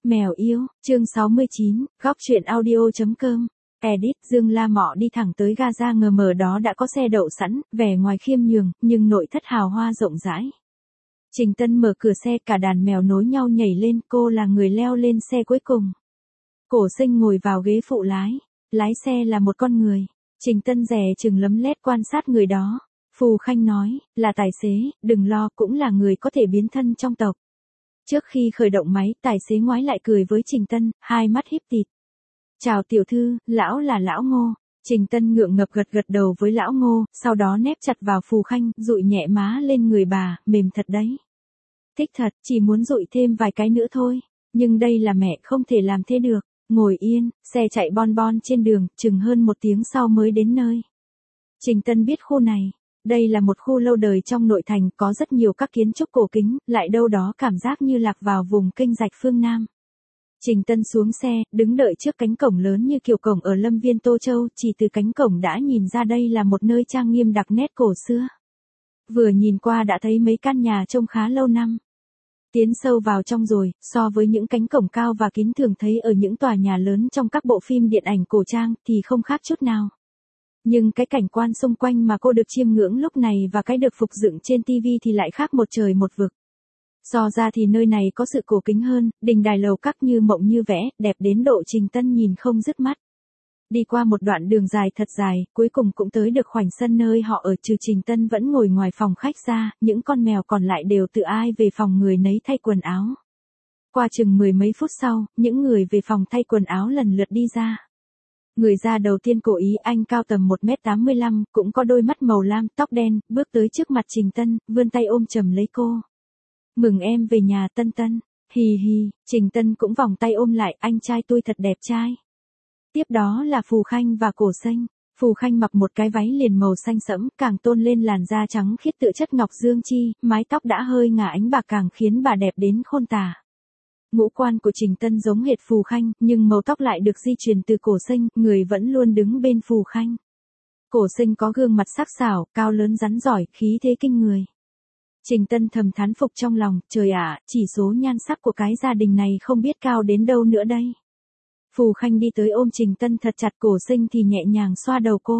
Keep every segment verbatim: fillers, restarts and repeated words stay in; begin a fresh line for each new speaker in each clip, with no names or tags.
Mèo yêu, chương sáu mươi chín, góc truyện audio.com. Edit, Dương La Mọ đi thẳng tới Gaza, ngờ mờ đó đã có xe đậu sẵn, vẻ ngoài khiêm nhường, nhưng nội thất hào hoa rộng rãi. Trình Tân mở cửa xe, cả đàn mèo nối nhau nhảy lên, cô là người leo lên xe cuối cùng. Cổ Sinh ngồi vào ghế phụ lái, lái xe là một con người. Trình Tân dè chừng lấm lét quan sát người đó. Phù Khanh nói, là tài xế, đừng lo, cũng là người có thể biến thân trong tộc. Trước khi khởi động máy, tài xế ngoái lại cười với Trình Tân, hai mắt híp tịt. Chào tiểu thư, lão là lão Ngô. Trình Tân ngượng ngập gật gật đầu với lão Ngô, sau đó nép chặt vào Phù Khanh, dụi nhẹ má lên người bà, mềm thật đấy. Thích thật, chỉ muốn dụi thêm vài cái nữa thôi. Nhưng đây là mẹ, không thể làm thế được. Ngồi yên, xe chạy bon bon trên đường, chừng hơn một tiếng sau mới đến nơi. Trình Tân biết khu này. Đây là một khu lâu đời trong nội thành, có rất nhiều các kiến trúc cổ kính, lại đâu đó cảm giác như lạc vào vùng kênh rạch phương Nam. Trình Tân xuống xe, đứng đợi trước cánh cổng lớn như kiểu cổng ở Lâm Viên Tô Châu, chỉ từ cánh cổng đã nhìn ra đây là một nơi trang nghiêm đặc nét cổ xưa. Vừa nhìn qua đã thấy mấy căn nhà trông khá lâu năm. Tiến sâu vào trong rồi, so với những cánh cổng cao và kín thường thấy ở những tòa nhà lớn trong các bộ phim điện ảnh cổ trang thì không khác chút nào. Nhưng cái cảnh quan xung quanh mà cô được chiêm ngưỡng lúc này và cái được phục dựng trên tivi thì lại khác một trời một vực. So ra thì nơi này có sự cổ kính hơn, đình đài lầu các như mộng như vẽ, đẹp đến độ Trình Tân nhìn không dứt mắt. Đi qua một đoạn đường dài thật dài, cuối cùng cũng tới được khoảnh sân nơi họ ở, trừ Trình Tân vẫn ngồi ngoài phòng khách ra, những con mèo còn lại đều tự ai về phòng người nấy thay quần áo. Qua chừng mười mấy phút sau, những người về phòng thay quần áo lần lượt đi ra. Người ra đầu tiên cố ý, anh cao tầm một mét tám mươi lăm, cũng có đôi mắt màu lam, tóc đen, bước tới trước mặt Trình Tân, vươn tay ôm chầm lấy cô. Mừng em về nhà Tân Tân, hì hì, Trình Tân cũng vòng tay ôm lại, anh trai tôi thật đẹp trai. Tiếp đó là Phù Khanh và Cổ Sinh. Phù Khanh mặc một cái váy liền màu xanh sẫm, càng tôn lên làn da trắng khiết tựa chất ngọc dương chi, mái tóc đã hơi ngả ánh bạc càng khiến bà đẹp đến khôn tả. Ngũ quan của Trình Tân giống hệt Phù Khanh, nhưng màu tóc lại được di truyền từ Cổ Sinh, người vẫn luôn đứng bên Phù Khanh. Cổ Sinh có gương mặt sắc sảo, cao lớn rắn giỏi, khí thế kinh người. Trình Tân thầm thán phục trong lòng, trời ạ, chỉ số nhan sắc của cái gia đình này không biết cao đến đâu nữa đây. Phù Khanh đi tới ôm Trình Tân thật chặt, Cổ Sinh thì nhẹ nhàng xoa đầu cô.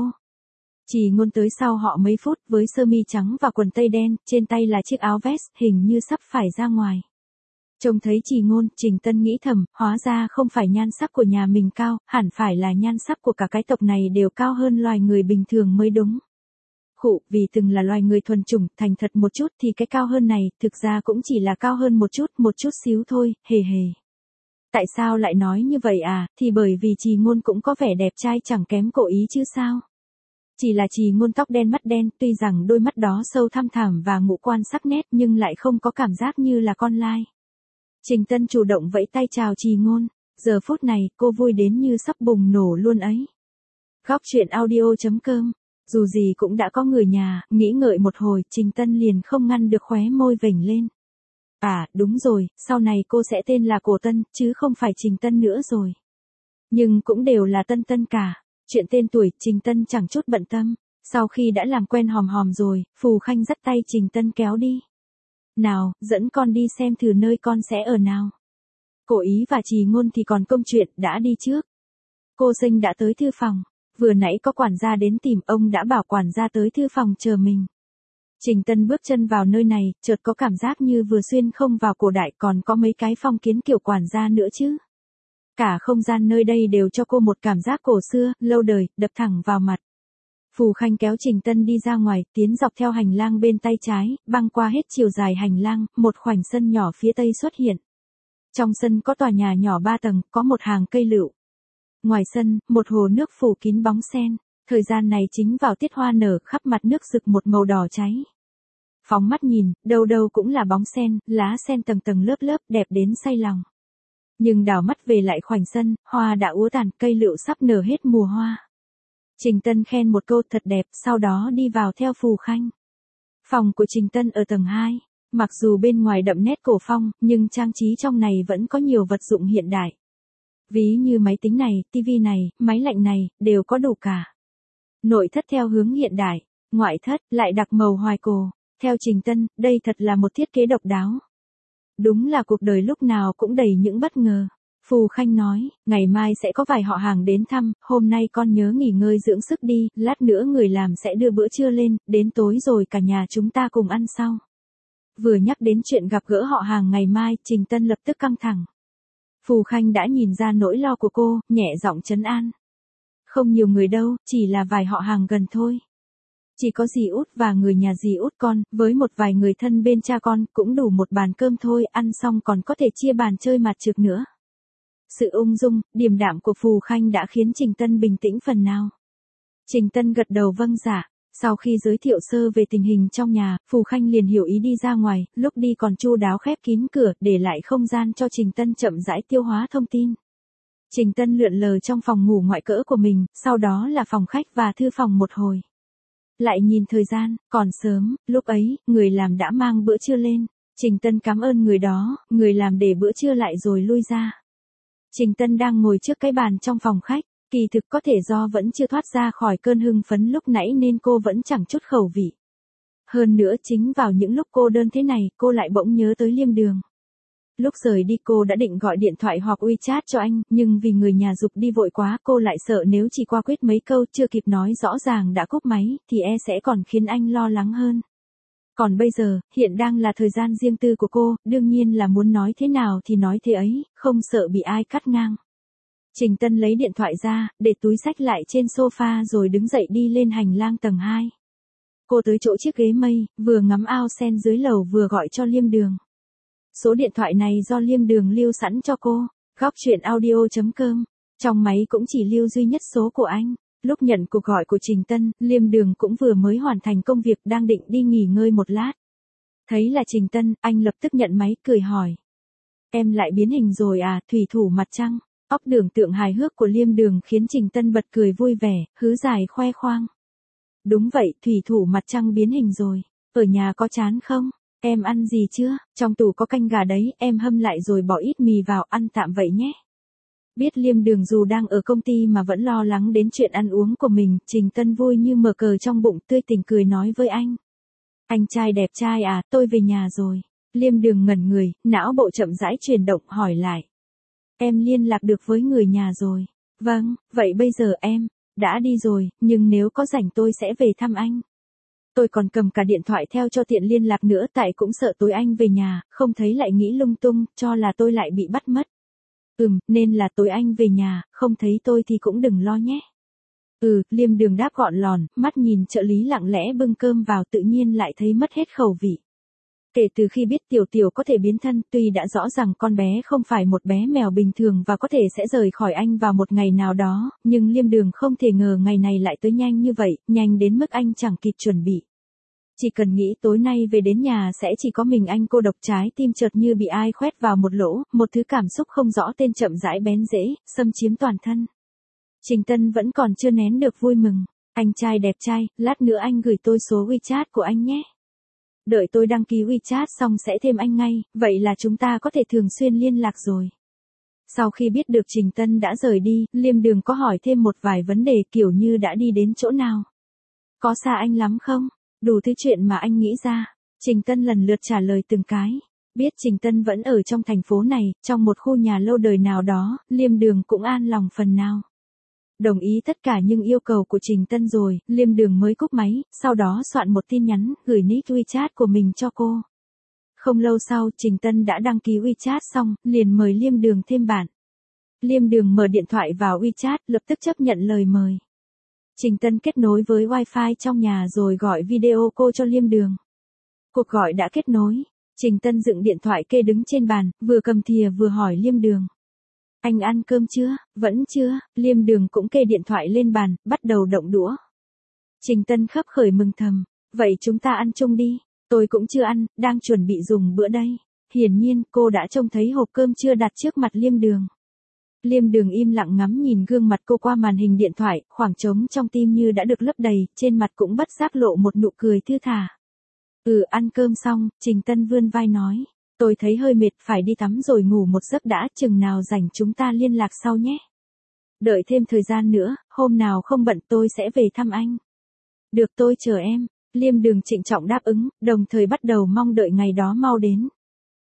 Chỉ Ngôn tới sau họ mấy phút với sơ mi trắng và quần tây đen, trên tay là chiếc áo vest, hình như sắp phải ra ngoài. Trông thấy Chỉ Ngôn, Trình Tân nghĩ thầm, hóa ra không phải nhan sắc của nhà mình cao, hẳn phải là nhan sắc của cả cái tộc này đều cao hơn loài người bình thường mới đúng. Khụ, vì từng là loài người thuần chủng, thành thật một chút thì cái cao hơn này, thực ra cũng chỉ là cao hơn một chút, một chút xíu thôi, hề hề. Tại sao lại nói như vậy à, thì bởi vì Chỉ Ngôn cũng có vẻ đẹp trai chẳng kém Cổ Ý chứ sao. Chỉ là Chỉ Ngôn tóc đen mắt đen, tuy rằng đôi mắt đó sâu thăm thẳm và ngũ quan sắc nét nhưng lại không có cảm giác như là con lai. Trình Tân chủ động vẫy tay chào Chỉ Ngôn, giờ phút này cô vui đến như sắp bùng nổ luôn ấy. Góc truyện audio.com, dù gì cũng đã có người nhà, nghĩ ngợi một hồi, Trình Tân liền không ngăn được khóe môi vểnh lên. À, đúng rồi, sau này cô sẽ tên là Cổ Tân, chứ không phải Trình Tân nữa rồi. Nhưng cũng đều là Tân Tân cả, chuyện tên tuổi Trình Tân chẳng chút bận tâm, sau khi đã làm quen hòm hòm rồi, Phù Khanh dắt tay Trình Tân kéo đi. Nào, dẫn con đi xem thử nơi con sẽ ở nào. Cổ Ý và Chỉ Ngôn thì còn công chuyện, đã đi trước. Cô Sinh đã tới thư phòng, vừa nãy có quản gia đến tìm, ông đã bảo quản gia tới thư phòng chờ mình. Trình Tân bước chân vào nơi này, chợt có cảm giác như vừa xuyên không vào cổ đại, còn có mấy cái phong kiến kiểu quản gia nữa chứ. Cả không gian nơi đây đều cho cô một cảm giác cổ xưa, lâu đời, đập thẳng vào mặt. Phù Khanh kéo Trình Tân đi ra ngoài, tiến dọc theo hành lang bên tay trái, băng qua hết chiều dài hành lang, một khoảnh sân nhỏ phía tây xuất hiện. Trong sân có tòa nhà nhỏ ba tầng, có một hàng cây lựu. Ngoài sân, một hồ nước phủ kín bóng sen, thời gian này chính vào tiết hoa nở, khắp mặt nước rực một màu đỏ cháy. Phóng mắt nhìn, đâu đâu cũng là bóng sen, lá sen tầng tầng lớp lớp, đẹp đến say lòng. Nhưng đảo mắt về lại khoảnh sân, hoa đã úa tàn, cây lựu sắp nở hết mùa hoa. Trình Tân khen một câu thật đẹp, sau đó đi vào theo Phù Khanh. Phòng của Trình Tân ở tầng hai, mặc dù bên ngoài đậm nét cổ phong, nhưng trang trí trong này vẫn có nhiều vật dụng hiện đại. Ví như máy tính này, tivi này, máy lạnh này, đều có đủ cả. Nội thất theo hướng hiện đại, ngoại thất lại đặc màu hoài cổ. Theo Trình Tân, đây thật là một thiết kế độc đáo. Đúng là cuộc đời lúc nào cũng đầy những bất ngờ. Phù Khanh nói, ngày mai sẽ có vài họ hàng đến thăm, hôm nay con nhớ nghỉ ngơi dưỡng sức đi, lát nữa người làm sẽ đưa bữa trưa lên, đến tối rồi cả nhà chúng ta cùng ăn sau. Vừa nhắc đến chuyện gặp gỡ họ hàng ngày mai, Trình Tân lập tức căng thẳng. Phù Khanh đã nhìn ra nỗi lo của cô, nhẹ giọng trấn an. Không nhiều người đâu, chỉ là vài họ hàng gần thôi. Chỉ có dì út và người nhà dì út con, với một vài người thân bên cha con, cũng đủ một bàn cơm thôi, ăn xong còn có thể chia bàn chơi mặt trược nữa. Sự ung dung, điềm đạm của Phù Khanh đã khiến Trình Tân bình tĩnh phần nào. Trình Tân gật đầu vâng dạ. Sau khi giới thiệu sơ về tình hình trong nhà, Phù Khanh liền hiểu ý đi ra ngoài, lúc đi còn chu đáo khép kín cửa, để lại không gian cho Trình Tân chậm rãi tiêu hóa thông tin. Trình Tân lượn lờ trong phòng ngủ ngoại cỡ của mình, sau đó là phòng khách và thư phòng một hồi. Lại nhìn thời gian, còn sớm, lúc ấy, người làm đã mang bữa trưa lên. Trình Tân cảm ơn người đó, người làm để bữa trưa lại rồi lui ra. Trình Tân đang ngồi trước cái bàn trong phòng khách, kỳ thực có thể do vẫn chưa thoát ra khỏi cơn hưng phấn lúc nãy nên cô vẫn chẳng chút khẩu vị. Hơn nữa chính vào những lúc cô đơn thế này, cô lại bỗng nhớ tới Liêm Đường. Lúc rời đi cô đã định gọi điện thoại hoặc WeChat cho anh, nhưng vì người nhà giục đi vội quá cô lại sợ nếu chỉ qua quyết mấy câu chưa kịp nói rõ ràng đã cúp máy, thì e sẽ còn khiến anh lo lắng hơn. Còn bây giờ, hiện đang là thời gian riêng tư của cô, đương nhiên là muốn nói thế nào thì nói thế ấy, không sợ bị ai cắt ngang. Trình Tân lấy điện thoại ra, để túi xách lại trên sofa rồi đứng dậy đi lên hành lang tầng hai. Cô tới chỗ chiếc ghế mây, vừa ngắm ao sen dưới lầu vừa gọi cho Liêm Đường. Số điện thoại này do Liêm Đường lưu sẵn cho cô, góc chuyện audio chấm com. Trong máy cũng chỉ lưu duy nhất số của anh. Lúc nhận cuộc gọi của Trình Tân, Liêm Đường cũng vừa mới hoàn thành công việc đang định đi nghỉ ngơi một lát. Thấy là Trình Tân, anh lập tức nhận máy cười hỏi. Em lại biến hình rồi à, thủy thủ mặt trăng. Óc tưởng tượng hài hước của Liêm Đường khiến Trình Tân bật cười vui vẻ, hứ dài khoe khoang. Đúng vậy, thủy thủ mặt trăng biến hình rồi. Ở nhà có chán không? Em ăn gì chưa? Trong tủ có canh gà đấy, em hâm lại rồi bỏ ít mì vào ăn tạm vậy nhé. Biết Liêm Đường dù đang ở công ty mà vẫn lo lắng đến chuyện ăn uống của mình, Trình Tân vui như mở cờ trong bụng, tươi tỉnh cười nói với anh. Anh trai đẹp trai à, tôi về nhà rồi. Liêm Đường ngẩn người, não bộ chậm rãi chuyển động hỏi lại. Em liên lạc được với người nhà rồi. Vâng, vậy bây giờ em đã đi rồi, nhưng nếu có rảnh tôi sẽ về thăm anh. Tôi còn cầm cả điện thoại theo cho tiện liên lạc nữa, tại cũng sợ tối anh về nhà, không thấy lại nghĩ lung tung, cho là tôi lại bị bắt mất. Ừm, nên là tối anh về nhà, không thấy tôi thì cũng đừng lo nhé. Ừ, Liêm Đường đáp gọn lòn, mắt nhìn trợ lý lặng lẽ bưng cơm vào tự nhiên lại thấy mất hết khẩu vị. Kể từ khi biết Tiểu Tiểu có thể biến thân, tuy đã rõ rằng con bé không phải một bé mèo bình thường và có thể sẽ rời khỏi anh vào một ngày nào đó, nhưng Liêm Đường không thể ngờ ngày này lại tới nhanh như vậy, nhanh đến mức anh chẳng kịp chuẩn bị. Chỉ cần nghĩ tối nay về đến nhà sẽ chỉ có mình anh cô độc, trái tim chợt như bị ai khoét vào một lỗ, một thứ cảm xúc không rõ tên chậm rãi bén rễ, xâm chiếm toàn thân. Trình Tân vẫn còn chưa nén được vui mừng. Anh trai đẹp trai, lát nữa anh gửi tôi số WeChat của anh nhé. Đợi tôi đăng ký WeChat xong sẽ thêm anh ngay, vậy là chúng ta có thể thường xuyên liên lạc rồi. Sau khi biết được Trình Tân đã rời đi, Liêm Đường có hỏi thêm một vài vấn đề kiểu như đã đi đến chỗ nào. Có xa anh lắm không? Đủ thứ chuyện mà anh nghĩ ra. Trình Tân lần lượt trả lời từng cái. Biết Trình Tân vẫn ở trong thành phố này, trong một khu nhà lâu đời nào đó, Liêm Đường cũng an lòng phần nào. Đồng ý tất cả những yêu cầu của Trình Tân rồi, Liêm Đường mới cúp máy, sau đó soạn một tin nhắn, gửi nick WeChat của mình cho cô. Không lâu sau, Trình Tân đã đăng ký WeChat xong, liền mời Liêm Đường thêm bạn. Liêm Đường mở điện thoại vào WeChat, lập tức chấp nhận lời mời. Trình Tân kết nối với Wi-Fi trong nhà rồi gọi video call cho Liêm Đường. Cuộc gọi đã kết nối. Trình Tân dựng điện thoại kê đứng trên bàn, vừa cầm thìa vừa hỏi Liêm Đường. Anh ăn cơm chưa? Vẫn chưa. Liêm Đường cũng kê điện thoại lên bàn, bắt đầu động đũa. Trình Tân khấp khởi mừng thầm. Vậy chúng ta ăn chung đi. Tôi cũng chưa ăn, đang chuẩn bị dùng bữa đây. Hiển nhiên, cô đã trông thấy hộp cơm chưa đặt trước mặt Liêm Đường. Liêm Đường im lặng ngắm nhìn gương mặt cô qua màn hình điện thoại, khoảng trống trong tim như đã được lấp đầy, trên mặt cũng bất giác lộ một nụ cười thư thả. Ừ, ăn cơm xong, Trình Tân vươn vai nói. Tôi thấy hơi mệt, phải đi tắm rồi ngủ một giấc đã, chừng nào rảnh chúng ta liên lạc sau nhé. Đợi thêm thời gian nữa, hôm nào không bận tôi sẽ về thăm anh. Được, tôi chờ em. Liêm Đường trịnh trọng đáp ứng, đồng thời bắt đầu mong đợi ngày đó mau đến.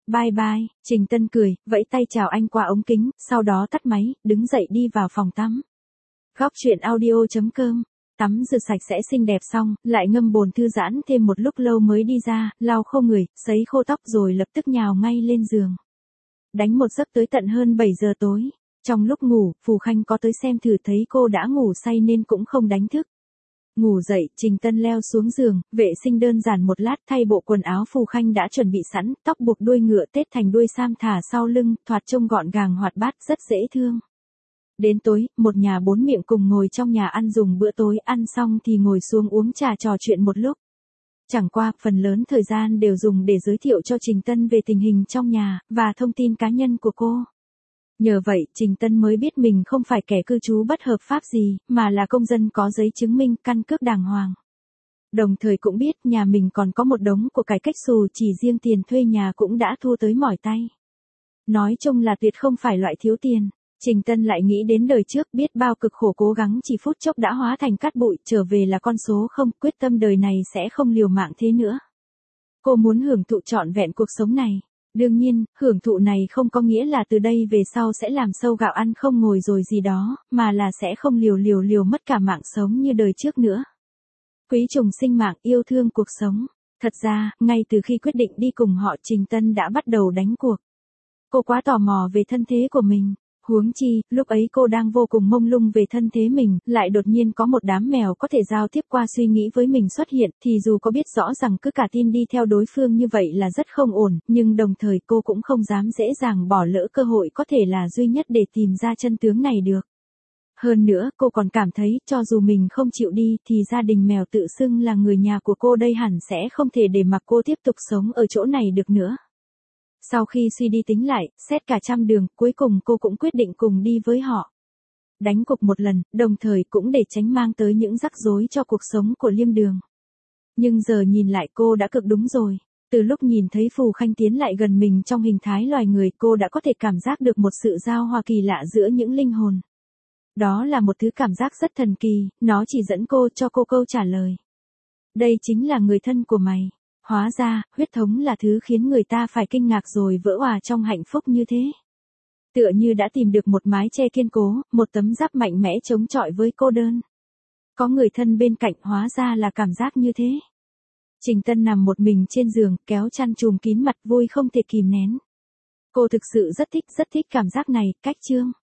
Bye bye, Trình Tân cười, vẫy tay chào anh qua ống kính, sau đó tắt máy, đứng dậy đi vào phòng tắm. Góc truyện audio chấm com. Tắm rửa sạch sẽ xinh đẹp xong, lại ngâm bồn thư giãn thêm một lúc lâu mới đi ra, lau khô người, sấy khô tóc rồi lập tức nhào ngay lên giường. Đánh một giấc tới tận hơn bảy giờ tối. Trong lúc ngủ, Phù Khanh có tới xem thử thấy cô đã ngủ say nên cũng không đánh thức. Ngủ dậy, Trình Tân leo xuống giường, vệ sinh đơn giản một lát thay bộ quần áo Phù Khanh đã chuẩn bị sẵn, tóc buộc đuôi ngựa tết thành đuôi sam thả sau lưng, thoạt trông gọn gàng hoạt bát rất dễ thương. Đến tối, một nhà bốn miệng cùng ngồi trong nhà ăn dùng bữa tối, ăn xong thì ngồi xuống uống trà trò chuyện một lúc. Chẳng qua, phần lớn thời gian đều dùng để giới thiệu cho Trình Tân về tình hình trong nhà, và thông tin cá nhân của cô. Nhờ vậy, Trình Tân mới biết mình không phải kẻ cư trú bất hợp pháp gì, mà là công dân có giấy chứng minh căn cước đàng hoàng. Đồng thời cũng biết nhà mình còn có một đống của cải cách xù, chỉ riêng tiền thuê nhà cũng đã thu tới mỏi tay. Nói chung là tuyệt không phải loại thiếu tiền. Trình Tân lại nghĩ đến đời trước, biết bao cực khổ cố gắng chỉ phút chốc đã hóa thành cát bụi, trở về là con số không, quyết tâm đời này sẽ không liều mạng thế nữa. Cô muốn hưởng thụ trọn vẹn cuộc sống này. Đương nhiên, hưởng thụ này không có nghĩa là từ đây về sau sẽ làm sâu gạo ăn không ngồi rồi gì đó, mà là sẽ không liều liều liều mất cả mạng sống như đời trước nữa. Quý trùng sinh mạng, yêu thương cuộc sống. Thật ra, ngay từ khi quyết định đi cùng họ, Trình Tân đã bắt đầu đánh cuộc. Cô quá tò mò về thân thế của mình. Huống chi, lúc ấy cô đang vô cùng mông lung về thân thế mình, lại đột nhiên có một đám mèo có thể giao tiếp qua suy nghĩ với mình xuất hiện, thì dù có biết rõ rằng cứ cả tin đi theo đối phương như vậy là rất không ổn, nhưng đồng thời cô cũng không dám dễ dàng bỏ lỡ cơ hội có thể là duy nhất để tìm ra chân tướng này được. Hơn nữa, cô còn cảm thấy, cho dù mình không chịu đi, thì gia đình mèo tự xưng là người nhà của cô đây hẳn sẽ không thể để mặc cô tiếp tục sống ở chỗ này được nữa. Sau khi suy đi tính lại, xét cả trăm đường, cuối cùng cô cũng quyết định cùng đi với họ. Đánh cuộc một lần, đồng thời cũng để tránh mang tới những rắc rối cho cuộc sống của Liêm Đường. Nhưng giờ nhìn lại cô đã cực đúng rồi. Từ lúc nhìn thấy Phù Khanh tiến lại gần mình trong hình thái loài người, cô đã có thể cảm giác được một sự giao hòa kỳ lạ giữa những linh hồn. Đó là một thứ cảm giác rất thần kỳ, nó chỉ dẫn cô cho cô câu trả lời. Đây chính là người thân của mày. Hóa ra, huyết thống là thứ khiến người ta phải kinh ngạc rồi vỡ òa trong hạnh phúc như thế. Tựa như đã tìm được một mái che kiên cố, một tấm giáp mạnh mẽ chống chọi với cô đơn. Có người thân bên cạnh, hóa ra là cảm giác như thế. Trình Tân nằm một mình trên giường, kéo chăn trùm kín mặt, vui không thể kìm nén. Cô thực sự rất thích, rất thích cảm giác này, cách chương.